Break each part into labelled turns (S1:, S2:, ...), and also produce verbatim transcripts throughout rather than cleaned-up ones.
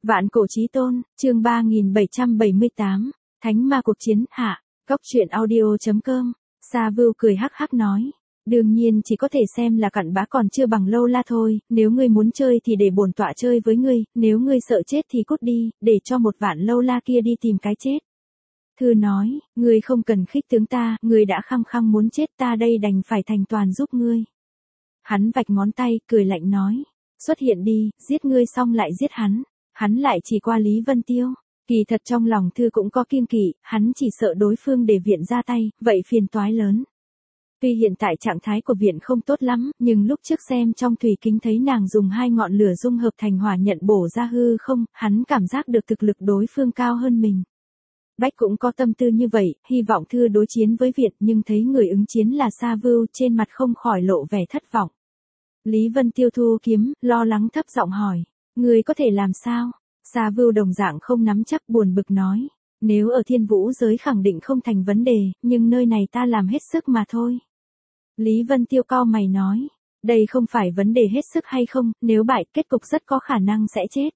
S1: Vạn cổ chí tôn, chương ba nghìn bảy trăm bảy mươi tám, Thánh ma cuộc chiến, hạ, Cốc truyện audio chấm com, Sa Vưu cười hắc hắc nói. Đương nhiên chỉ có thể xem là cặn bã còn chưa bằng lâu la thôi, nếu ngươi muốn chơi thì để bổn tọa chơi với ngươi, nếu ngươi sợ chết thì cút đi, để cho một vạn lâu la kia đi tìm cái chết. Thư nói, ngươi không cần khích tướng ta, ngươi đã khăng khăng muốn chết ta đây đành phải thành toàn giúp ngươi. Hắn vạch ngón tay, cười lạnh nói, xuất hiện đi, giết ngươi xong lại giết hắn. Hắn lại chỉ qua Lý Vân Tiêu. Kỳ thật trong lòng Thư cũng có kiêng kỵ, hắn chỉ sợ đối phương để viện ra tay, vậy phiền toái lớn. Tuy hiện tại trạng thái của viện không tốt lắm, nhưng lúc trước xem trong thủy kính thấy nàng dùng hai ngọn lửa dung hợp thành hỏa nhận bổ ra hư không, hắn cảm giác được thực lực đối phương cao hơn mình. Bách cũng có tâm tư như vậy, hy vọng Thư đối chiến với viện nhưng thấy người ứng chiến là Sa Vưu, trên mặt không khỏi lộ vẻ thất vọng. Lý Vân Tiêu thu kiếm, lo lắng thấp giọng hỏi. Người có thể làm sao? Sa Vưu đồng dạng không nắm chắc buồn bực nói. Nếu ở Thiên Vũ giới khẳng định không thành vấn đề, nhưng nơi này ta làm hết sức mà thôi. Lý Vân Tiêu cau mày nói. Đây không phải vấn đề hết sức hay không, nếu bại kết cục rất có khả năng sẽ chết.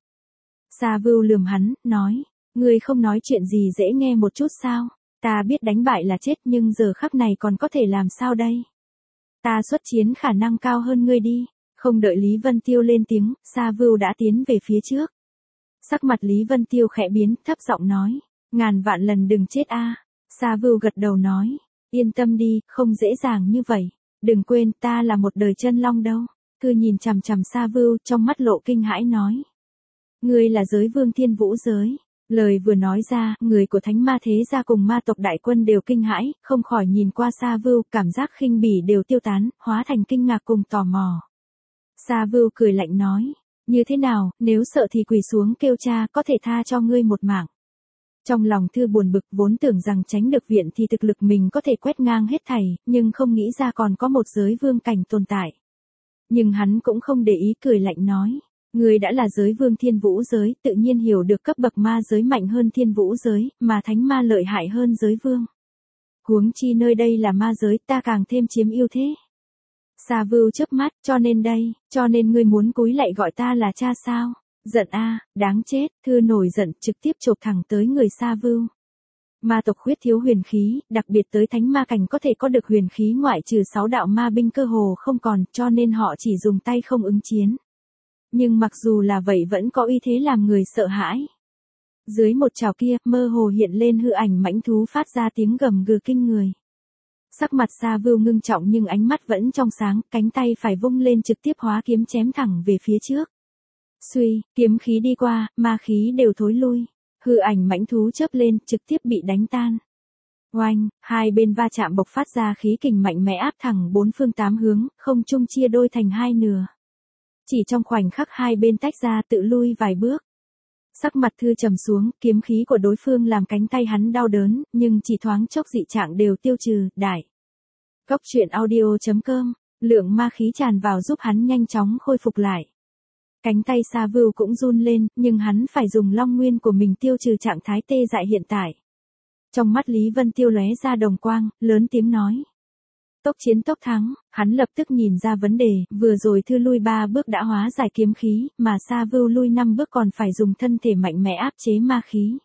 S1: Sa Vưu lườm hắn, nói. Người không nói chuyện gì dễ nghe một chút sao? Ta biết đánh bại là chết nhưng giờ khắc này còn có thể làm sao đây? Ta xuất chiến khả năng cao hơn ngươi đi. Không đợi Lý Vân Tiêu lên tiếng, Sa Vưu đã tiến về phía trước. Sắc mặt Lý Vân Tiêu khẽ biến, thấp giọng nói, ngàn vạn lần đừng chết a. Sa Vưu gật đầu nói, yên tâm đi, không dễ dàng như vậy. Đừng quên, ta là một đời chân long đâu. Cứ nhìn chằm chằm Sa Vưu, trong mắt lộ kinh hãi nói, ngươi là giới vương Thiên Vũ giới. Lời vừa nói ra, người của Thánh Ma thế gia cùng ma tộc đại quân đều kinh hãi, không khỏi nhìn qua Sa Vưu, cảm giác khinh bỉ đều tiêu tán, hóa thành kinh ngạc cùng tò mò. Sa Vưu cười lạnh nói, như thế nào, nếu sợ thì quỳ xuống kêu cha, có thể tha cho ngươi một mạng. Trong lòng Thư buồn bực, vốn tưởng rằng tránh được viện thì thực lực mình có thể quét ngang hết thảy, nhưng không nghĩ ra còn có một giới vương cảnh tồn tại. Nhưng hắn cũng không để ý, cười lạnh nói, ngươi đã là giới vương Thiên Vũ giới, tự nhiên hiểu được cấp bậc ma giới mạnh hơn Thiên Vũ giới, mà thánh ma lợi hại hơn giới vương. Huống chi nơi đây là ma giới, ta càng thêm chiếm ưu thế. Sa Vưu chớp mắt, cho nên đây, cho nên ngươi muốn cúi lạy gọi ta là cha sao? Giận a, đáng chết, Thư nổi giận, trực tiếp chộp thẳng tới người Sa Vưu. Ma tộc khuyết thiếu huyền khí, đặc biệt tới thánh ma cảnh có thể có được huyền khí ngoại trừ sáu đạo ma binh cơ hồ không còn, cho nên họ chỉ dùng tay không ứng chiến. Nhưng mặc dù là vậy vẫn có uy thế làm người sợ hãi. Dưới một chảo kia, mơ hồ hiện lên hư ảnh mãnh thú phát ra tiếng gầm gừ kinh người. Sắc mặt Sa Vưu ngưng trọng nhưng ánh mắt vẫn trong sáng, cánh tay phải vung lên trực tiếp hóa kiếm chém thẳng về phía trước. Suy, kiếm khí đi qua, ma khí đều thối lui. Hư ảnh mãnh thú chớp lên, trực tiếp bị đánh tan. Oanh, hai bên va chạm bộc phát ra khí kình mạnh mẽ áp thẳng bốn phương tám hướng, không trung chia đôi thành hai nửa. Chỉ trong khoảnh khắc hai bên tách ra tự lui vài bước. Sắc mặt Thư trầm xuống, kiếm khí của đối phương làm cánh tay hắn đau đớn, nhưng chỉ thoáng chốc dị trạng đều tiêu trừ, đại. Cốc truyện audio chấm com, lượng ma khí tràn vào giúp hắn nhanh chóng khôi phục lại. Cánh tay Sa Vưu cũng run lên, nhưng hắn phải dùng long nguyên của mình tiêu trừ trạng thái tê dại hiện tại. Trong mắt Lý Vân Tiêu lóe ra đồng quang, lớn tiếng nói. Tốc chiến tốc thắng, hắn lập tức nhìn ra vấn đề, vừa rồi Thư lui ba bước đã hóa giải kiếm khí, mà Sa Vưu lui năm bước còn phải dùng thân thể mạnh mẽ áp chế ma khí.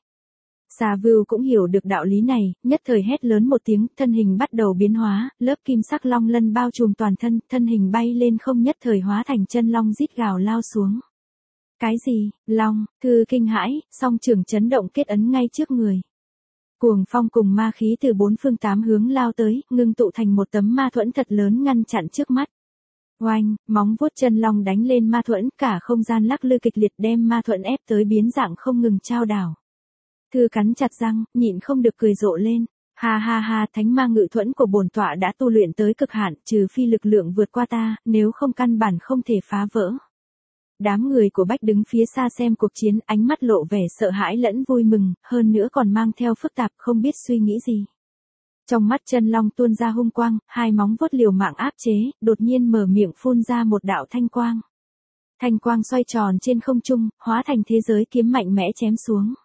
S1: Sa Vưu cũng hiểu được đạo lý này, nhất thời hét lớn một tiếng, thân hình bắt đầu biến hóa, lớp kim sắc long lân bao trùm toàn thân, thân hình bay lên không nhất thời hóa thành chân long rít gào lao xuống. Cái gì, long, Thư kinh hãi, song trưởng chấn động kết ấn ngay trước người. Cuồng phong cùng ma khí từ bốn phương tám hướng lao tới, ngưng tụ thành một tấm ma thuẫn thật lớn ngăn chặn trước mắt. Oanh, móng vuốt chân long đánh lên ma thuẫn, cả không gian lắc lư kịch liệt đem ma thuẫn ép tới biến dạng không ngừng trao đảo. Thư cắn chặt răng, nhịn không được cười rộ lên. Ha ha ha, thánh ma ngự thuẫn của bổn tọa đã tu luyện tới cực hạn, trừ phi lực lượng vượt qua ta, nếu không căn bản không thể phá vỡ. Đám người của Bách đứng phía xa xem cuộc chiến, ánh mắt lộ vẻ sợ hãi lẫn vui mừng, hơn nữa còn mang theo phức tạp, không biết suy nghĩ gì. Trong mắt chân long tuôn ra hung quang, hai móng vuốt liều mạng áp chế, đột nhiên mở miệng phun ra một đạo thanh quang. Thanh quang xoay tròn trên không trung, hóa thành thế giới kiếm mạnh mẽ chém xuống.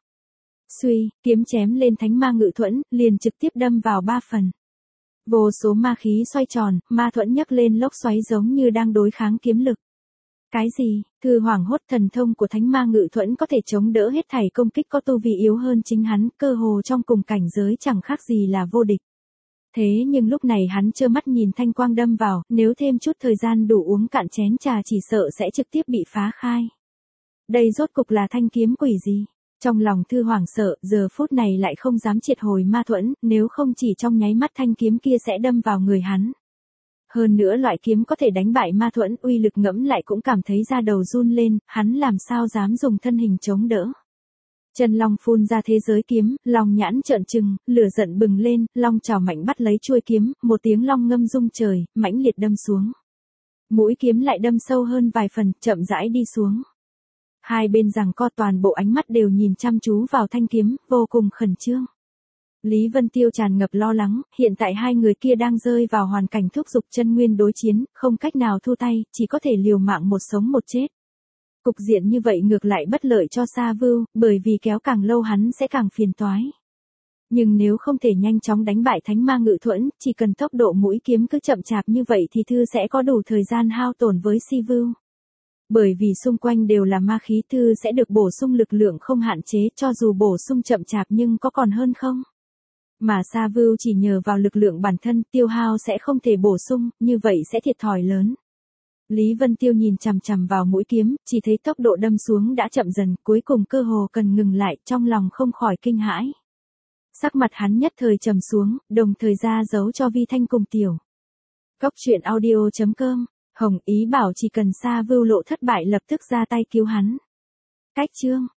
S1: Suy, kiếm chém lên thánh ma ngự thuẫn, liền trực tiếp đâm vào ba phần. Vô số ma khí xoay tròn, ma thuẫn nhấc lên lốc xoáy giống như đang đối kháng kiếm lực. Cái gì? Thư hoảng hốt, thần thông của thánh ma ngự thuẫn có thể chống đỡ hết thảy công kích có tu vi yếu hơn chính hắn, cơ hồ trong cùng cảnh giới chẳng khác gì là vô địch. Thế nhưng lúc này hắn trơ mắt nhìn thanh quang đâm vào, nếu thêm chút thời gian đủ uống cạn chén trà chỉ sợ sẽ trực tiếp bị phá khai. Đây rốt cục là thanh kiếm quỷ gì? Trong lòng Thư hoảng sợ, giờ phút này lại không dám triệt hồi ma thuẫn, nếu không chỉ trong nháy mắt thanh kiếm kia sẽ đâm vào người hắn. Hơn nữa loại kiếm có thể đánh bại ma thuẫn, uy lực ngẫm lại cũng cảm thấy da đầu run lên, hắn làm sao dám dùng thân hình chống đỡ. Chân long phun ra thế giới kiếm, long nhãn trợn trừng, lửa giận bừng lên, long chảo mạnh bắt lấy chuôi kiếm, một tiếng long ngâm rung trời, mãnh liệt đâm xuống. Mũi kiếm lại đâm sâu hơn vài phần, chậm rãi đi xuống. Hai bên giằng co, toàn bộ ánh mắt đều nhìn chăm chú vào thanh kiếm, vô cùng khẩn trương. Lý Vân Tiêu tràn ngập lo lắng, hiện tại hai người kia đang rơi vào hoàn cảnh thúc giục chân nguyên đối chiến, không cách nào thu tay, chỉ có thể liều mạng một sống một chết. Cục diện như vậy ngược lại bất lợi cho Sa Vưu, bởi vì kéo càng lâu hắn sẽ càng phiền toái. Nhưng nếu không thể nhanh chóng đánh bại thánh ma ngự thuẫn, chỉ cần tốc độ mũi kiếm cứ chậm chạp như vậy thì Thư sẽ có đủ thời gian hao tổn với Si Vưu. Bởi vì xung quanh đều là ma khí, Thư sẽ được bổ sung lực lượng không hạn chế, cho dù bổ sung chậm chạp nhưng có còn hơn không? Mà Sa Vưu chỉ nhờ vào lực lượng bản thân, tiêu hao sẽ không thể bổ sung, như vậy sẽ thiệt thòi lớn. Lý Vân Tiêu nhìn chằm chằm vào mũi kiếm, chỉ thấy tốc độ đâm xuống đã chậm dần, cuối cùng cơ hồ cần ngừng lại, trong lòng không khỏi kinh hãi. Sắc mặt hắn nhất thời trầm xuống, đồng thời ra dấu cho Vi Thanh cùng Tiểu. Cốc truyện audio chấm com, Hồng ý bảo chỉ cần Sa Vưu lộ thất bại lập tức ra tay cứu hắn. Cách chương